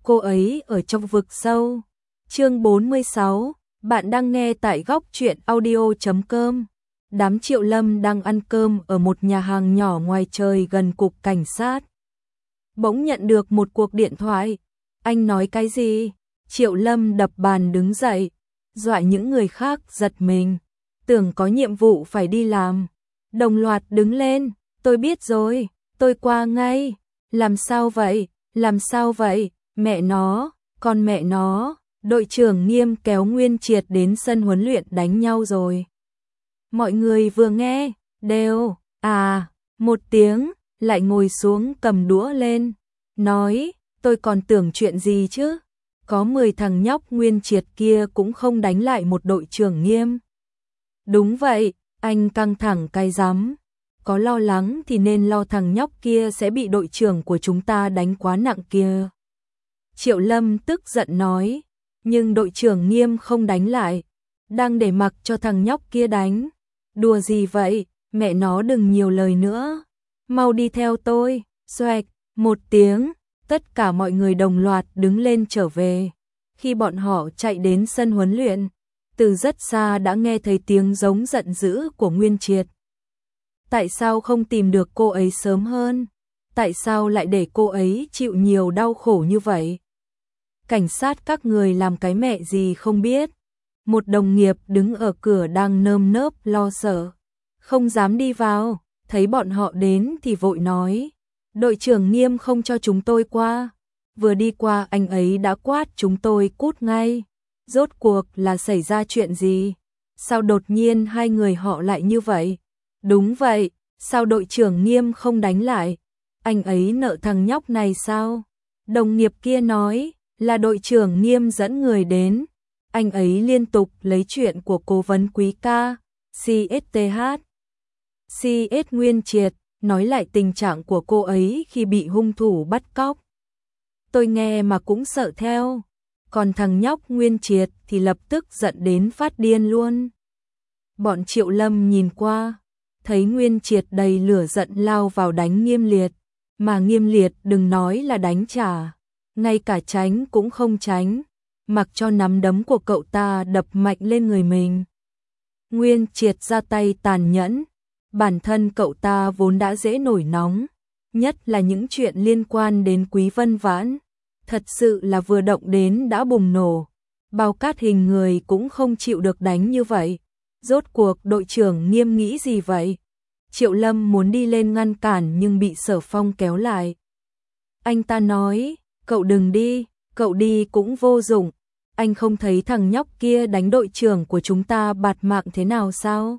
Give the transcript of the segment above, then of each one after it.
cô ấy ở trong vực sâu. Chương 46, bạn đang nghe tại góc truyện audio.com. Đám Triệu Lâm đang ăn cơm ở một nhà hàng nhỏ ngoài trời gần cục cảnh sát. Bỗng nhận được một cuộc điện thoại. Anh nói cái gì? Triệu Lâm đập bàn đứng dậy, dọa những người khác giật mình, tưởng có nhiệm vụ phải đi làm. Đồng loạt đứng lên, tôi biết rồi, tôi qua ngay. Làm sao vậy? Làm sao vậy? Mẹ nó, con mẹ nó, đội trưởng Nghiêm kéo Nguyên Triệt đến sân huấn luyện đánh nhau rồi. Mọi người vừa nghe, đều, một tiếng, lại ngồi xuống cầm đũa lên, nói, tôi còn tưởng chuyện gì chứ, có 10 thằng nhóc Nguyên Triệt kia cũng không đánh lại một đội trưởng Nghiêm. Đúng vậy, anh căng thẳng cay rắm, có lo lắng thì nên lo thằng nhóc kia sẽ bị đội trưởng của chúng ta đánh quá nặng kia. Triệu Lâm tức giận nói, nhưng đội trưởng Nghiêm không đánh lại, đang để mặc cho thằng nhóc kia đánh. Đùa gì vậy, mẹ nó đừng nhiều lời nữa, mau đi theo tôi. Xoẹt, một tiếng, tất cả mọi người đồng loạt đứng lên trở về. Khi bọn họ chạy đến sân huấn luyện, từ rất xa đã nghe thấy tiếng giống giận dữ của Nguyên Triệt. Tại sao không tìm được cô ấy sớm hơn? Tại sao lại để cô ấy chịu nhiều đau khổ như vậy? Cảnh sát các người làm cái mẹ gì không biết. Một đồng nghiệp đứng ở cửa đang nơm nớp lo sợ, không dám đi vào, thấy bọn họ đến thì vội nói, đội trưởng Nghiêm không cho chúng tôi qua. Vừa đi qua anh ấy đã quát chúng tôi cút ngay. Rốt cuộc là xảy ra chuyện gì? Sao đột nhiên hai người họ lại như vậy? Đúng vậy, sao đội trưởng Nghiêm không đánh lại? Anh ấy nợ thằng nhóc này sao? Đồng nghiệp kia nói, là đội trưởng Nghiêm dẫn người đến. Anh ấy liên tục lấy chuyện của cố vấn Quý ca, CS Nguyên Triệt, nói lại tình trạng của cô ấy khi bị hung thủ bắt cóc. Tôi nghe mà cũng sợ theo. Còn thằng nhóc Nguyên Triệt thì lập tức giận đến phát điên luôn. Bọn Triệu Lâm nhìn qua, thấy Nguyên Triệt đầy lửa giận lao vào đánh Nghiêm Liệt, mà Nghiêm Liệt đừng nói là đánh trả, ngay cả tránh cũng không tránh, mặc cho nắm đấm của cậu ta đập mạnh lên người mình. Nguyên Triệt ra tay tàn nhẫn, bản thân cậu ta vốn đã dễ nổi nóng, nhất là những chuyện liên quan đến Quý Vân Vãn, thật sự là vừa động đến đã bùng nổ. Bao cát hình người cũng không chịu được đánh như vậy. Rốt cuộc đội trưởng Nghiêm nghĩ gì vậy? Triệu Lâm muốn đi lên ngăn cản nhưng bị Sở Phong kéo lại. Anh ta nói, cậu đừng đi, cậu đi cũng vô dụng. Anh không thấy thằng nhóc kia đánh đội trưởng của chúng ta bạt mạng thế nào sao?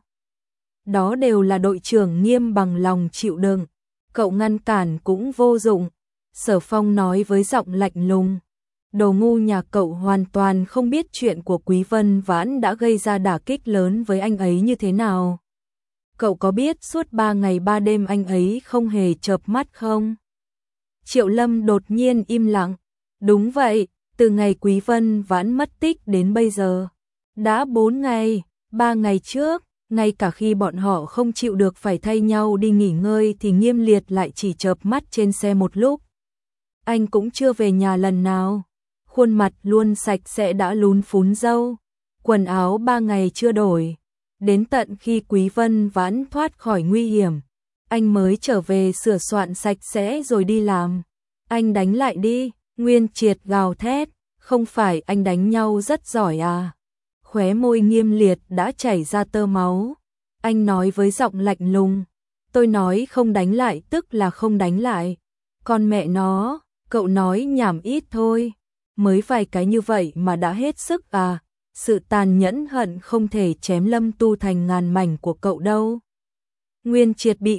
Đó đều là đội trưởng Nghiêm bằng lòng chịu đựng, cậu ngăn cản cũng vô dụng. Sở Phong nói với giọng lạnh lùng. Đồ ngu nhà cậu hoàn toàn không biết chuyện của Quý Vân Vãn đã gây ra đả kích lớn với anh ấy như thế nào. Cậu có biết suốt 3 ngày 3 đêm anh ấy không hề chợp mắt không? Triệu Lâm đột nhiên im lặng. Đúng vậy, từ ngày Quý Vân Vãn mất tích đến bây giờ. Đã 4 ngày, 3 ngày trước, ngay cả khi bọn họ không chịu được phải thay nhau đi nghỉ ngơi thì Nghiêm Liệt lại chỉ chợp mắt trên xe một lúc. Anh cũng chưa về nhà lần nào. Khuôn mặt luôn sạch sẽ đã lún phún râu, quần áo 3 ngày chưa đổi. Đến tận khi Quý Vân Vãn thoát khỏi nguy hiểm, anh mới trở về sửa soạn sạch sẽ rồi đi làm. Anh đánh lại đi, Nguyên Triệt gào thét, không phải anh đánh nhau rất giỏi à? Khóe môi Nghiêm Liệt đã chảy ra tơ máu. Anh nói với giọng lạnh lùng, tôi nói không đánh lại tức là không đánh lại. Con mẹ nó, cậu nói nhảm ít thôi. Mới vài cái như vậy mà đã hết sức à? Sự tàn nhẫn hận không thể chém Lâm Tu thành ngàn mảnh của cậu đâu. Nguyên Triệt bị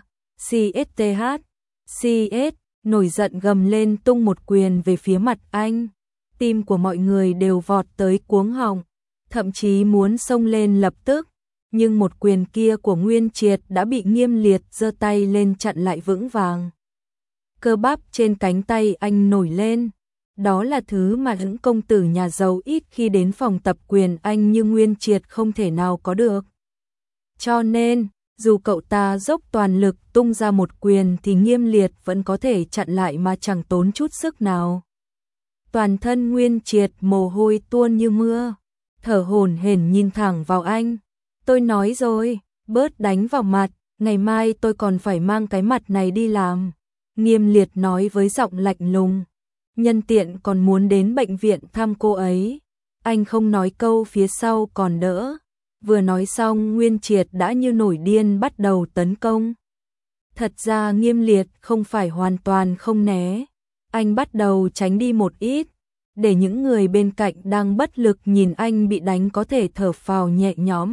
CS nổi giận gầm lên tung một quyền về phía mặt anh. Tim của mọi người đều vọt tới cuống họng, thậm chí muốn xông lên lập tức. Nhưng một quyền kia của Nguyên Triệt đã bị Nghiêm Liệt giơ tay lên chặn lại vững vàng. Cơ bắp trên cánh tay anh nổi lên. Đó là thứ mà những công tử nhà giàu ít khi đến phòng tập quyền anh như Nguyên Triệt không thể nào có được. Cho nên, dù cậu ta dốc toàn lực tung ra một quyền thì Nghiêm Liệt vẫn có thể chặn lại mà chẳng tốn chút sức nào. Toàn thân Nguyên Triệt mồ hôi tuôn như mưa, thở hổn hển nhìn thẳng vào anh. Tôi nói rồi, bớt đánh vào mặt, ngày mai tôi còn phải mang cái mặt này đi làm. Nghiêm Liệt nói với giọng lạnh lùng. Nhân tiện còn muốn đến bệnh viện thăm cô ấy. Anh không nói câu phía sau còn đỡ. Vừa nói xong Nguyên Triệt đã như nổi điên bắt đầu tấn công. Thật ra Nghiêm Liệt không phải hoàn toàn không né. Anh bắt đầu tránh đi một ít, để những người bên cạnh đang bất lực nhìn anh bị đánh có thể thở phào nhẹ nhõm.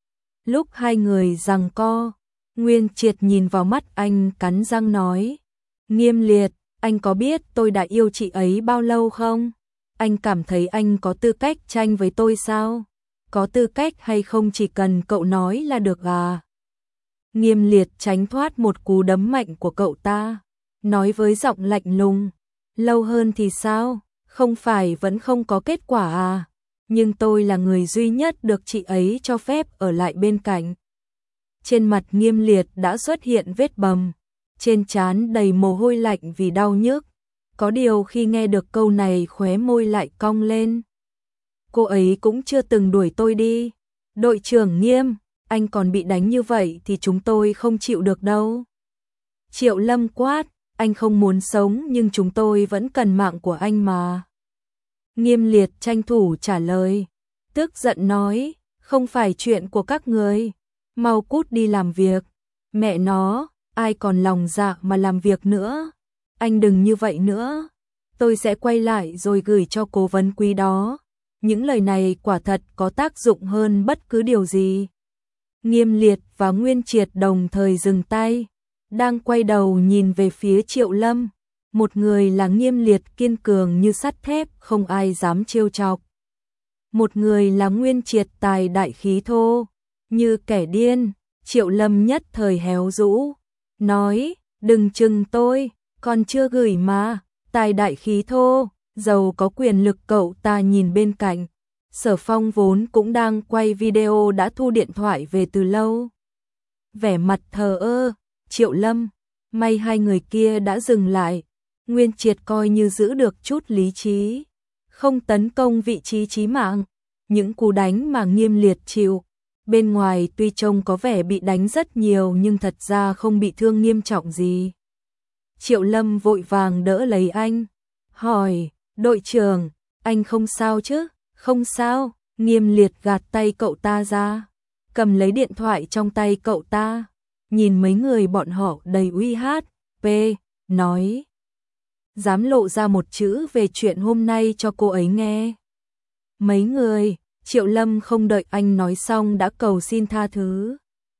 Lúc hai người giằng co, Nguyên Triệt nhìn vào mắt anh cắn răng nói. Nghiêm Liệt, anh có biết tôi đã yêu chị ấy bao lâu không? Anh cảm thấy anh có tư cách tranh với tôi sao? Có tư cách hay không chỉ cần cậu nói là được à? Nghiêm Liệt tránh thoát một cú đấm mạnh của cậu ta, nói với giọng lạnh lùng. Lâu hơn thì sao? Không phải vẫn không có kết quả à? Nhưng tôi là người duy nhất được chị ấy cho phép ở lại bên cạnh. Trên mặt Nghiêm Liệt đã xuất hiện vết bầm, trên trán đầy mồ hôi lạnh vì đau nhức. Có điều khi nghe được câu này khóe môi lại cong lên. Cô ấy cũng chưa từng đuổi tôi đi. Đội trưởng Nghiêm, anh còn bị đánh như vậy thì chúng tôi không chịu được đâu. Triệu Lâm quát, anh không muốn sống nhưng chúng tôi vẫn cần mạng của anh mà. Nghiêm Liệt tranh thủ trả lời, tức giận nói, không phải chuyện của các người, mau cút đi làm việc. Mẹ nó, ai còn lòng dạ mà làm việc nữa. Anh đừng như vậy nữa. Tôi sẽ quay lại rồi gửi cho cố vấn quý đó. Những lời này quả thật có tác dụng hơn bất cứ điều gì. Nghiêm Liệt và Nguyên Triệt đồng thời dừng tay, đang quay đầu nhìn về phía Triệu Lâm. Một người là Nghiêm Liệt kiên cường như sắt thép, không ai dám trêu chọc. Một người là Nguyên Triệt tài đại khí thô, như kẻ điên. Triệu Lâm nhất thời héo rũ, nói, đừng chừng tôi, còn chưa gửi mà, tài đại khí thô, giàu có quyền lực. Cậu ta nhìn bên cạnh, Sở Phong vốn cũng đang quay video đã thu điện thoại về từ lâu. Vẻ mặt thờ ơ, Triệu Lâm, may hai người kia đã dừng lại. Nguyên Triệt coi như giữ được chút lý trí, không tấn công vị trí chí mạng. Những cú đánh mà Nghiêm Liệt chịu, bên ngoài tuy trông có vẻ bị đánh rất nhiều nhưng thật ra không bị thương nghiêm trọng gì. Triệu Lâm vội vàng đỡ lấy anh, hỏi, đội trưởng, anh không sao chứ? Không sao. Nghiêm Liệt gạt tay cậu ta ra, cầm lấy điện thoại trong tay cậu ta, nhìn mấy người bọn họ đầy uy hát, nói, dám lộ ra một chữ về chuyện hôm nay cho cô ấy nghe. Mấy người. Triệu Lâm không đợi anh nói xong đã cầu xin tha thứ.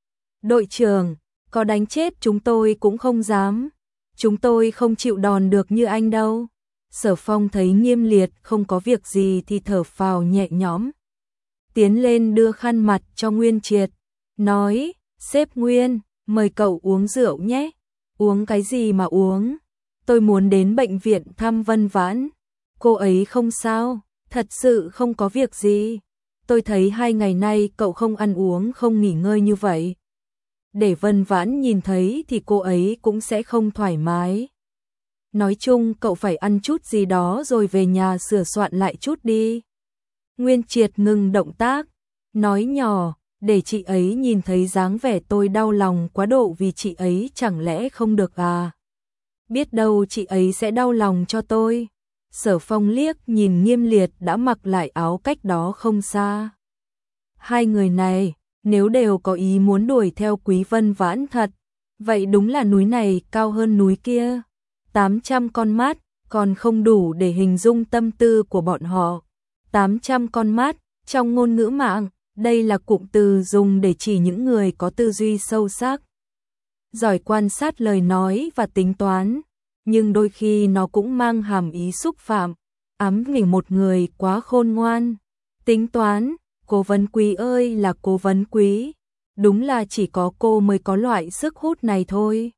Đội trưởng, có đánh chết chúng tôi cũng không dám. Chúng tôi không chịu đòn được như anh đâu. Sở Phong thấy Nghiêm Liệt không có việc gì thì thở phào nhẹ nhõm. Tiến lên đưa khăn mặt cho Nguyên Triệt, nói, sếp Nguyên, mời cậu uống rượu nhé. Uống cái gì mà uống? Tôi muốn đến bệnh viện thăm Vân Vãn. Cô ấy không sao, thật sự không có việc gì. Tôi thấy 2 ngày nay cậu không ăn uống không nghỉ ngơi như vậy. Để Vân Vãn nhìn thấy thì cô ấy cũng sẽ không thoải mái. Nói chung cậu phải ăn chút gì đó rồi về nhà sửa soạn lại chút đi. Nguyên Triệt ngừng động tác, nói nhỏ, để chị ấy nhìn thấy dáng vẻ tôi đau lòng quá độ vì chị ấy chẳng lẽ không được à? Biết đâu chị ấy sẽ đau lòng cho tôi. Sở Phong liếc nhìn Nghiêm Liệt đã mặc lại áo cách đó không xa. Hai người này, nếu đều có ý muốn đuổi theo Quý Vân Vãn thật, vậy đúng là núi này cao hơn núi kia. 800 con mắt, còn không đủ để hình dung tâm tư của bọn họ. 800 con mắt, trong ngôn ngữ mạng, đây là cụm từ dùng để chỉ những người có tư duy sâu sắc, giỏi quan sát lời nói và tính toán. Nhưng đôi khi nó cũng mang hàm ý xúc phạm, ám chỉ một người quá khôn ngoan, tính toán. Cố vấn quý ơi là cố vấn quý, đúng là chỉ có cô mới có loại sức hút này thôi.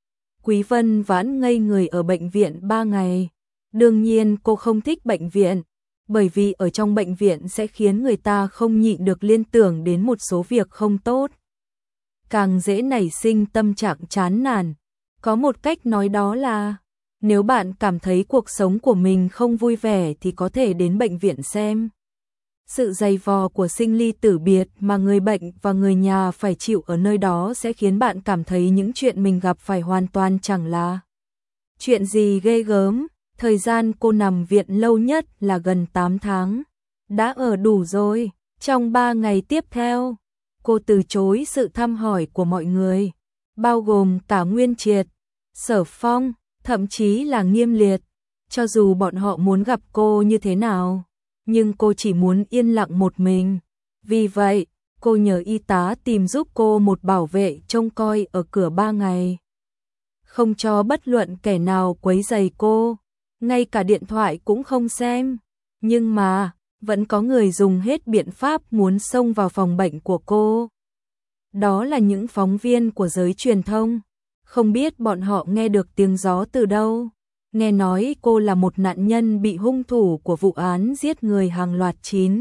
Quý Vân Vãn ngây người ở bệnh viện 3 ngày. Đương nhiên cô không thích bệnh viện, bởi vì ở trong bệnh viện sẽ khiến người ta không nhịn được liên tưởng đến một số việc không tốt, càng dễ nảy sinh tâm trạng chán nản. Có một cách nói đó là Nếu bạn cảm thấy cuộc sống của mình không vui vẻ thì có thể đến bệnh viện xem. Sự dày vò của sinh ly tử biệt mà người bệnh và người nhà phải chịu ở nơi đó sẽ khiến bạn cảm thấy những chuyện mình gặp phải hoàn toàn chẳng là chuyện gì ghê gớm. Thời gian cô nằm viện lâu nhất là gần 8 tháng. Đã ở đủ rồi. Trong 3 ngày tiếp theo, cô từ chối sự thăm hỏi của mọi người, bao gồm cả Nguyên Triệt, Sở Phong, thậm chí là Nghiêm Liệt. Cho dù bọn họ muốn gặp cô như thế nào, nhưng cô chỉ muốn yên lặng một mình. Vì vậy, cô nhờ y tá tìm giúp cô một bảo vệ trông coi ở cửa 3 ngày. Không cho bất luận kẻ nào quấy rầy cô, ngay cả điện thoại cũng không xem. Nhưng mà, vẫn có người dùng hết biện pháp muốn xông vào phòng bệnh của cô. Đó là những phóng viên của giới truyền thông. Không biết bọn họ nghe được tiếng gió từ đâu. Nghe nói cô là một nạn nhân bị hung thủ của vụ án giết người hàng loạt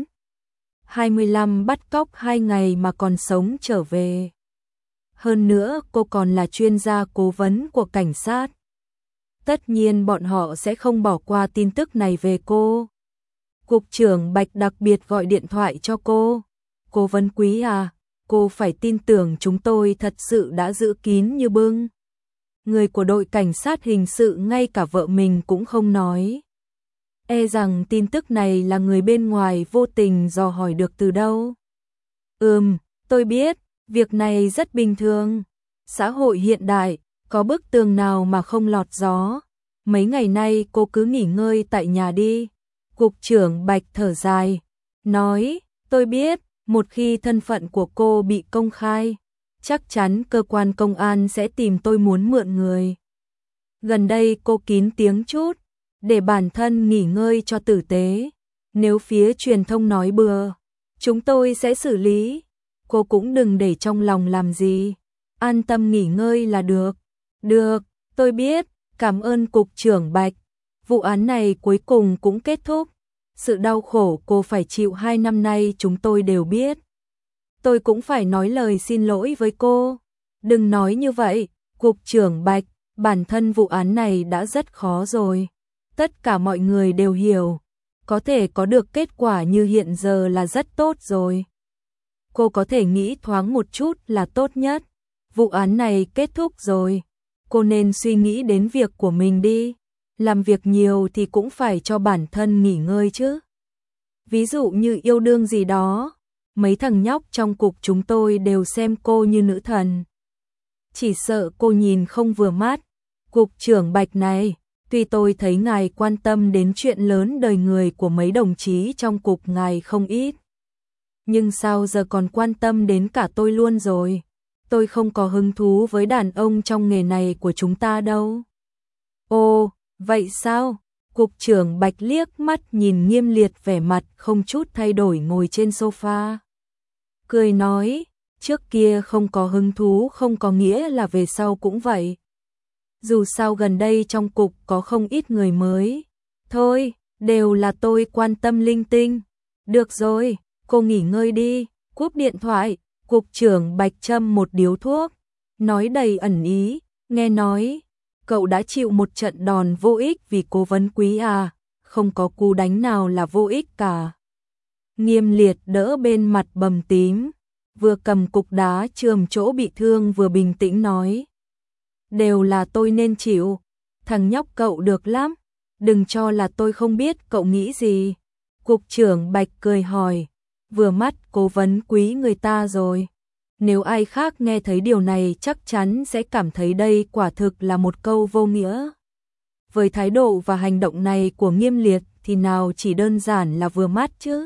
9/25 bắt cóc 2 ngày mà còn sống trở về. Hơn nữa cô còn là chuyên gia cố vấn của cảnh sát. Tất nhiên bọn họ sẽ không bỏ qua tin tức này về cô. Cục trưởng Bạch đặc biệt gọi điện thoại cho cô. Cố vấn Quý à, cô phải tin tưởng chúng tôi thật sự đã giữ kín như bưng. Người của đội cảnh sát hình sự ngay cả vợ mình cũng không nói. E rằng tin tức này là người bên ngoài vô tình dò hỏi được từ đâu. Tôi biết, việc này rất bình thường. Xã hội hiện đại, có bức tường nào mà không lọt gió. Mấy ngày nay cô cứ nghỉ ngơi tại nhà đi. Cục trưởng Bạch thở dài, nói, tôi biết, một khi thân phận của cô bị công khai, chắc chắn cơ quan công an sẽ tìm tôi muốn mượn người. Gần đây cô kín tiếng chút, để bản thân nghỉ ngơi cho tử tế. Nếu phía truyền thông nói bừa, chúng tôi sẽ xử lý. Cô cũng đừng để trong lòng làm gì, an tâm nghỉ ngơi là được. Được, tôi biết, cảm ơn Cục trưởng Bạch. Vụ án này cuối cùng cũng kết thúc. Sự đau khổ cô phải chịu 2 năm nay chúng tôi đều biết. Tôi cũng phải nói lời xin lỗi với cô. Đừng nói như vậy, Cục trưởng Bạch, bản thân vụ án này đã rất khó rồi. Tất cả mọi người đều hiểu, có thể có được kết quả như hiện giờ là rất tốt rồi. Cô có thể nghĩ thoáng một chút là tốt nhất. Vụ án này kết thúc rồi, cô nên suy nghĩ đến việc của mình đi. Làm việc nhiều thì cũng phải cho bản thân nghỉ ngơi chứ. Ví dụ như yêu đương gì đó, mấy thằng nhóc trong cục chúng tôi đều xem cô như nữ thần. Chỉ sợ cô nhìn không vừa mắt. Cục trưởng Bạch này, tuy tôi thấy ngài quan tâm đến chuyện lớn đời người của mấy đồng chí trong cục ngài không ít, nhưng sao giờ còn quan tâm đến cả tôi luôn rồi. Tôi không có hứng thú với đàn ông trong nghề này của chúng ta đâu. Ồ, vậy sao? Cục trưởng Bạch liếc mắt nhìn Nghiêm Liệt vẻ mặt không chút thay đổi ngồi trên sofa. Cười nói, trước kia không có hứng thú không có nghĩa là về sau cũng vậy. Dù sao gần đây trong cục có không ít người mới. Thôi, đều là tôi quan tâm linh tinh. Được rồi, cô nghỉ ngơi đi. Cúp điện thoại, Cục trưởng Bạch châm một điếu thuốc, nói đầy ẩn ý, nghe nói, cậu đã chịu một trận đòn vô ích vì cố vấn Quý à, không có cú đánh nào là vô ích cả. Nghiêm Liệt đỡ bên mặt bầm tím, vừa cầm cục đá chườm chỗ bị thương vừa bình tĩnh nói. Đều là tôi nên chịu, thằng nhóc cậu được lắm, đừng cho là tôi không biết cậu nghĩ gì. Cục trưởng Bạch cười hỏi, vừa mắt cố vấn Quý người ta rồi. Nếu ai khác nghe thấy điều này chắc chắn sẽ cảm thấy đây quả thực là một câu vô nghĩa. Với thái độ và hành động này của Nghiêm Liệt thì nào chỉ đơn giản là vừa mắt chứ.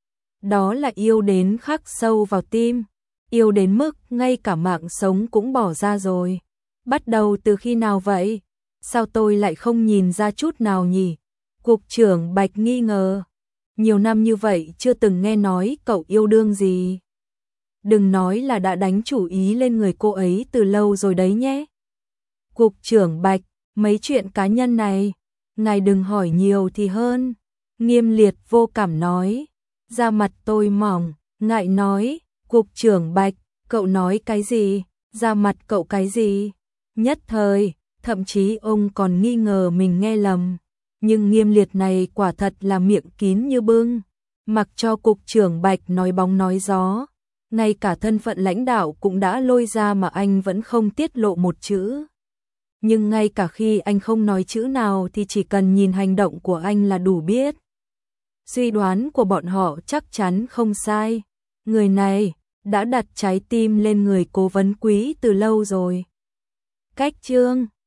Đó là yêu đến khắc sâu vào tim, yêu đến mức ngay cả mạng sống cũng bỏ ra rồi. Bắt đầu từ khi nào vậy? Sao tôi lại không nhìn ra chút nào nhỉ? Cục trưởng Bạch nghi ngờ. Nhiều năm như vậy chưa từng nghe nói cậu yêu đương gì. Đừng nói là đã đánh chủ ý lên người cô ấy từ lâu rồi đấy nhé. Cục trưởng Bạch, mấy chuyện cá nhân này, ngài đừng hỏi nhiều thì hơn. Nghiêm Liệt vô cảm nói. Da mặt tôi mỏng, ngại nói. Cục trưởng Bạch, cậu nói cái gì? Da mặt cậu cái gì? Nhất thời, Thậm chí ông còn nghi ngờ mình nghe lầm. Nhưng Nghiêm Liệt này quả thật là miệng kín như bưng. Mặc cho cục trưởng Bạch nói bóng nói gió, ngay cả thân phận lãnh đạo cũng đã lôi ra mà anh vẫn không tiết lộ một chữ. Nhưng ngay cả khi anh không nói chữ nào thì chỉ cần nhìn hành động của anh là đủ biết. Suy đoán của bọn họ chắc chắn không sai. Người này đã đặt trái tim lên người Cố Vấn Quý từ lâu rồi. Cách chương